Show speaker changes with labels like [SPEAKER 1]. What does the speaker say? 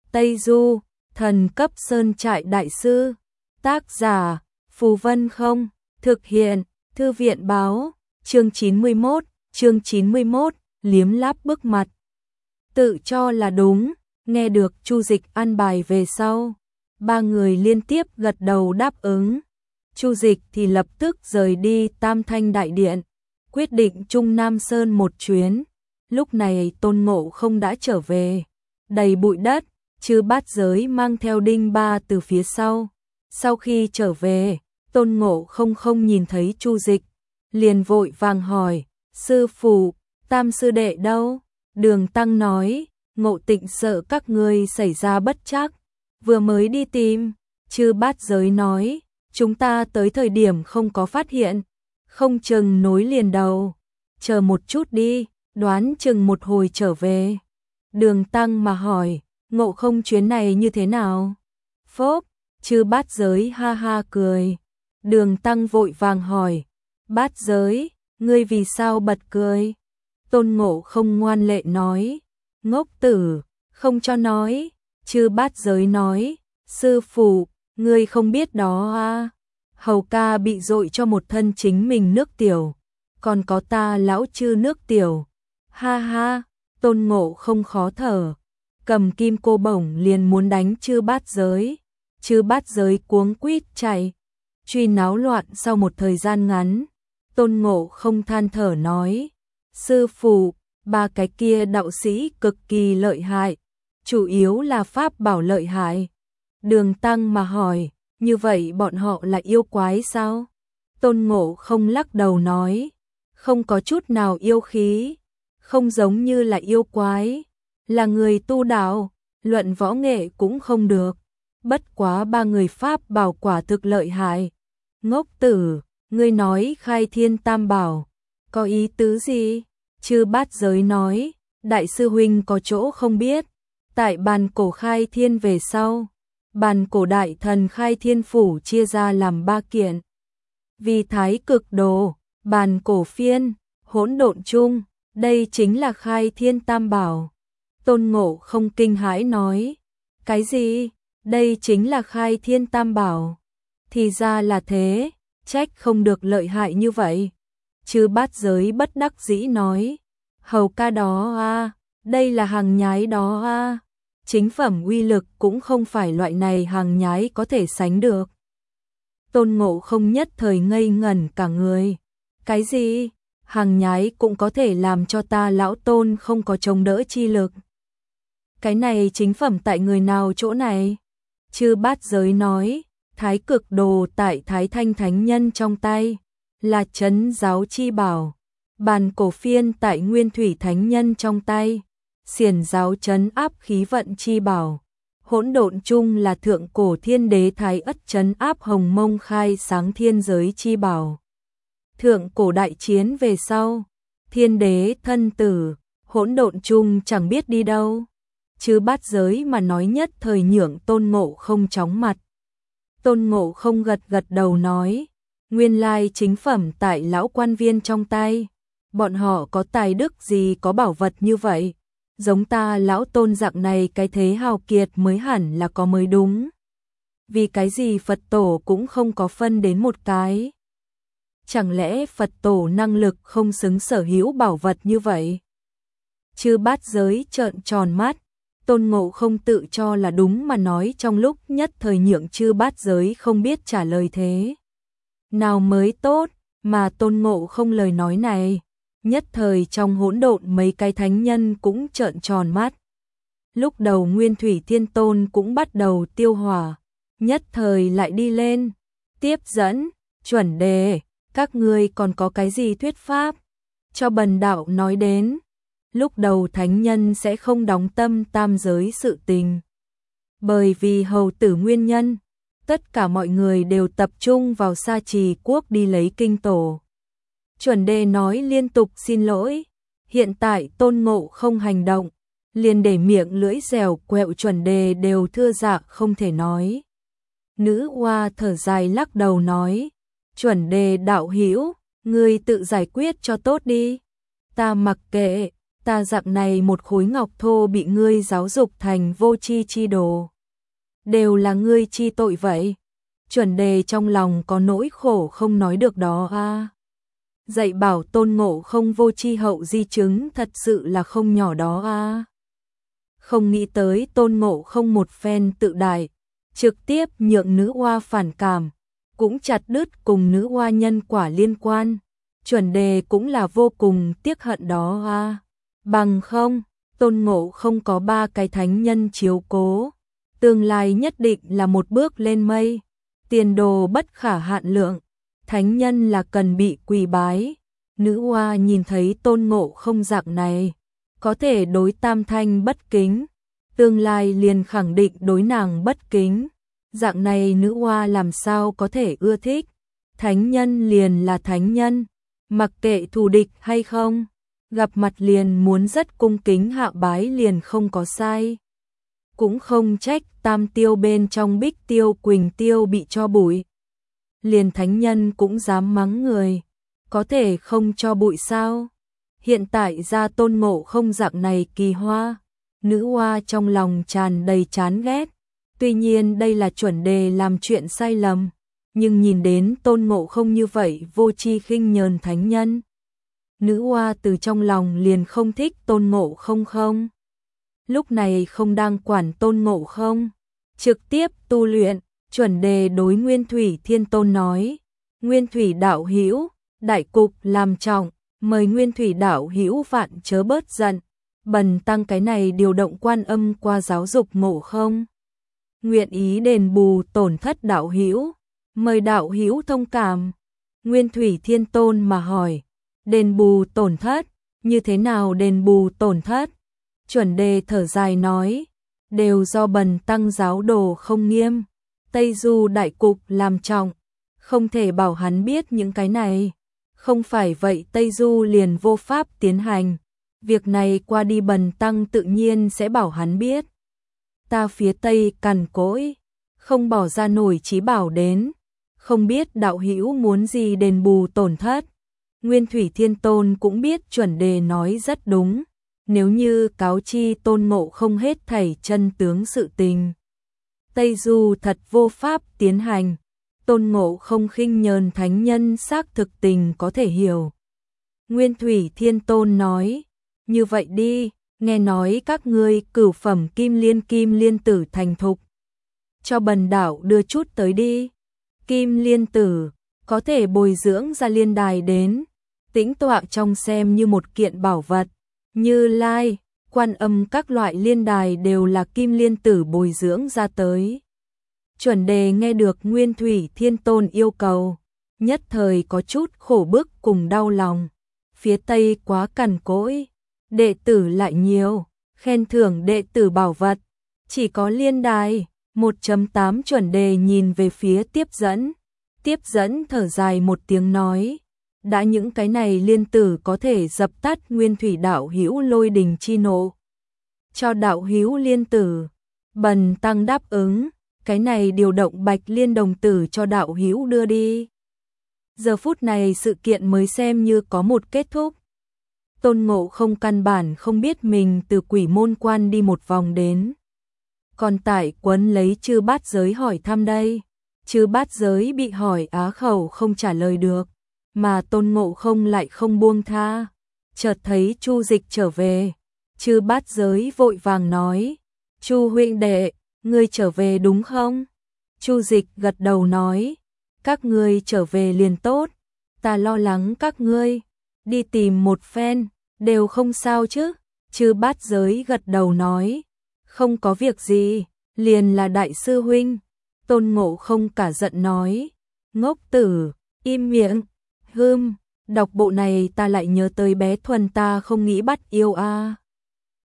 [SPEAKER 1] Tây Du, thần cấp sơn trại đại sư. Tác giả, Phù Vân Không, thực hiện, Thư viện báo, chương 91, liếm láp bức mặt. Tự cho là đúng, nghe được Chu Dịch an bài về sau, ba người liên tiếp gật đầu đáp ứng. Chu Dịch thì lập tức rời đi Tam Thanh Đại Điện, quyết định Trung Nam Sơn một chuyến. Lúc này Tôn Ngộ Không đã trở về, đầy bụi đất, Chư Bát Giới mang theo Đinh Ba từ phía sau. Sau khi trở về, Tôn Ngộ Không không nhìn thấy Chu Dịch, liền vội vàng hỏi, sư phụ, Tam sư đệ đâu? Đường Tăng nói, Ngộ Tịnh sợ các ngươi xảy ra bất trắc, vừa mới đi tìm. Chư Bát Giới nói, chúng ta tới thời điểm không có phát hiện, không chừng nối liền đầu, chờ một chút đi, đoán chừng một hồi trở về. Đường Tăng mà hỏi, Ngộ Không chuyến này như thế nào? Phốp, Chư Bát Giới ha ha cười. Đường Tăng vội vàng hỏi, Bát Giới, ngươi vì sao bật cười? Tôn Ngộ Không ngoan lệ nói, ngốc tử, không cho nói. Chư Bát Giới nói, sư phụ, ngươi không biết đó à? Hầu ca bị dội cho một thân chính mình nước tiểu, còn có ta lão chư nước tiểu. Ha ha, Tôn Ngộ Không khó thở, cầm kim cô bổng liền muốn đánh Chư Bát Giới. Chư Bát Giới cuống quýt chạy, truy náo loạn. Sau một thời gian ngắn, Tôn Ngộ Không than thở nói, sư phụ, ba cái kia đạo sĩ cực kỳ lợi hại, chủ yếu là pháp bảo lợi hại. Đường Tăng mà hỏi, như vậy bọn họ là yêu quái sao? Tôn Ngộ Không lắc đầu nói, không có chút nào yêu khí, không giống như là yêu quái, là người tu đạo, luận võ nghệ cũng không được. Bất quá ba người pháp bảo quả thực lợi hại. Ngốc tử, ngươi nói khai thiên tam bảo, có ý tứ gì? Chư Bát Giới nói, đại sư huynh có chỗ không biết, tại bàn cổ khai thiên về sau, bàn cổ đại thần khai thiên phủ chia ra làm ba kiện. Vì thái cực đồ, bàn cổ phiên, hỗn độn chung, đây chính là khai thiên tam bảo. Tôn Ngộ Không kinh hãi nói, cái gì? Đây chính là khai thiên tam bảo. Thì ra là thế, trách không được lợi hại như vậy. Chư Bát Giới bất đắc dĩ nói, hầu ca đó à, đây là hàng nhái đó à, chính phẩm uy lực cũng không phải loại này hàng nhái có thể sánh được. Tôn Ngộ Không nhất thời ngây ngẩn cả người. Cái gì? Hàng nhái cũng có thể làm cho ta lão Tôn không có chống đỡ chi lực. Cái này chính phẩm tại người nào chỗ này? Chư Bát Giới nói, thái cực đồ tại Thái Thanh Thánh Nhân trong tay, là trấn giáo chi bảo. Bàn cổ phiên tại Nguyên Thủy Thánh Nhân trong tay, xiển giáo trấn áp khí vận chi bảo. Hỗn độn chung là thượng cổ thiên đế Thái Ất trấn áp hồng mông khai sáng thiên giới chi bảo. Thượng cổ đại chiến về sau, thiên đế thân tử, hỗn độn chung chẳng biết đi đâu. Chư Bát Giới mà nói nhất thời nhượng Tôn Ngộ Không chóng mặt. Tôn Ngộ Không gật gật đầu nói, nguyên lai chính phẩm tại lão quan viên trong tay, bọn họ có tài đức gì có bảo vật như vậy, giống ta lão Tôn dạng này cái thế hào kiệt mới hẳn là có mới đúng. Vì cái gì Phật tổ cũng không có phân đến một cái? Chẳng lẽ Phật tổ năng lực không xứng sở hữu bảo vật như vậy? Chư Bát Giới trợn tròn mắt. Tôn Ngộ Không tự cho là đúng mà nói, trong lúc nhất thời nhượng Chư Bát Giới không biết trả lời thế nào mới tốt, mà Tôn Ngộ Không lời nói này, nhất thời trong hỗn độn mấy cái thánh nhân cũng trợn tròn mắt. Lúc đầu Nguyên Thủy Thiên Tôn cũng bắt đầu tiêu hỏa, nhất thời lại đi lên, tiếp dẫn, chuẩn đề, các ngươi còn có cái gì thuyết pháp, cho bần đạo nói đến. Lúc đầu thánh nhân sẽ không đóng tâm tam giới sự tình. Bởi vì hầu tử nguyên nhân, tất cả mọi người đều tập trung vào Sa Trì quốc đi lấy kinh tổ. Chuẩn đề nói liên tục xin lỗi, hiện tại Tôn Ngộ Không hành động, liền để miệng lưỡi dẻo quẹo chuẩn đề đều thưa dạ không thể nói. Nữ oa thở dài lắc đầu nói, chuẩn đề đạo hữu, ngươi tự giải quyết cho tốt đi, ta mặc kệ. ta dạng này một khối ngọc thô bị ngươi giáo dục thành vô tri chi đồ. Đều là ngươi chi tội vậy. Chuẩn Đề trong lòng có nỗi khổ không nói được đó a. Dạy bảo Tôn Ngộ Không vô tri hậu di chứng thật sự là không nhỏ đó a. Không nghĩ tới Tôn Ngộ Không một phen tự đại, trực tiếp nhượng nữ oa phản cảm, cũng chặt đứt cùng nữ oa nhân quả liên quan. Chuẩn Đề cũng là vô cùng tiếc hận đó a. Bằng không, Tôn Ngộ Không có 3 cái thánh nhân chiếu cố, tương lai nhất định là một bước lên mây, tiền đồ bất khả hạn lượng. Thánh nhân là cần bị quỳ bái. Nữ oa nhìn thấy Tôn Ngộ Không dạng này, có thể đối Tam Thanh bất kính, tương lai liền khẳng định đối nàng bất kính. Dạng này nữ oa làm sao có thể ưa thích. Thánh nhân liền là thánh nhân, mặc kệ thù địch hay không, gặp mặt liền muốn rất cung kính hạ bái liền không có sai. Cũng không trách Tam Tiêu bên trong Bích Tiêu Quỳnh Tiêu bị cho bụi. Liền thánh nhân cũng dám mắng người, có thể không cho bụi sao? Hiện tại ra Tôn Ngộ Không dạng này kỳ hoa, nữ oa trong lòng tràn đầy chán ghét. Tuy nhiên đây là Chuẩn Đề làm chuyện sai lầm, nhưng nhìn đến Tôn Ngộ Không như vậy vô tri khinh nhờn thánh nhân, nữ oa từ trong lòng liền không thích Tôn Ngộ Không không. Lúc này không đang quản Tôn Ngộ Không, trực tiếp tu luyện. Chuẩn Đề đối Nguyên Thủy Thiên Tôn nói: Nguyên Thủy đạo hữu, đại cục làm trọng, mời Nguyên Thủy đạo hữu vạn chớ bớt giận, bần tăng cái này điều động Quan Âm qua giáo dục Ngộ Không, nguyện ý đền bù tổn thất đạo hữu, mời đạo hữu thông cảm. Nguyên Thủy Thiên Tôn mà hỏi: đền bù tổn thất, như thế nào đền bù tổn thất? Chuẩn Đề thở dài nói: đều do bần tăng giáo đồ không nghiêm, Tây Du đại cục làm trọng, không thể bảo hắn biết những cái này. Không phải vậy Tây Du liền vô pháp tiến hành. Việc này qua đi bần tăng tự nhiên sẽ bảo hắn biết. Ta phía Tây cằn cỗi, không bỏ ra nổi chí bảo đến, không biết đạo hữu muốn gì đền bù tổn thất. Nguyên Thủy Thiên Tôn cũng biết Chuẩn Đề nói rất đúng, nếu như cáo chi Tôn Ngộ Không hết thảy chân tướng sự tình, Tây Du thật vô pháp tiến hành. Tôn Ngộ Không khinh nhờn thánh nhân xác thực tình có thể hiểu. Nguyên Thủy Thiên Tôn nói: như vậy đi, nghe nói các ngươi cửu phẩm kim liên tử thành thục, cho bần đạo đưa chút tới đi. Kim liên tử có thể bồi dưỡng ra liên đài đến, tĩnh tọa trong xem như một kiện bảo vật. Như Lai, Quan Âm các loại liên đài đều là kim liên tử bồi dưỡng ra tới. Chuẩn Đề nghe được Nguyên Thủy Thiên Tôn yêu cầu, nhất thời có chút khổ bức cùng đau lòng. Phía Tây quá cằn cỗi, đệ tử lại nhiều, khen thưởng đệ tử bảo vật, chỉ có liên đài. 1.8 Chuẩn Đề nhìn về phía tiếp dẫn thở dài một tiếng nói: đã những cái này liên tử có thể dập tắt Nguyên Thủy đạo hữu lôi đình chi nộ, cho đạo hữu liên tử, bần tăng đáp ứng. Cái này điều động Bạch Liên đồng tử cho đạo hữu đưa đi. Giờ phút này sự kiện mới xem như có một kết thúc. Tôn Ngộ Không căn bản không biết mình từ Quỷ Môn Quan đi một vòng đến, còn tại quấn lấy Chư Bát Giới hỏi thăm đây. Chư Bát Giới bị hỏi á khẩu không trả lời được, mà Tôn Ngộ Không lại không buông tha. Chợt thấy Chu Dịch trở về, Chư Bát Giới vội vàng nói: Chu huynh đệ, ngươi trở về đúng không? Chu Dịch gật đầu nói: các ngươi trở về liền tốt, ta lo lắng các ngươi đi tìm một phen, đều không sao chứ? Chư Bát Giới gật đầu nói: không có việc gì, liền là đại sư huynh. Tôn Ngộ Không cả giận nói: ngốc tử, im miệng. Đọc bộ này ta lại nhớ tới bé Thuần ta không nghĩ bắt yêu a.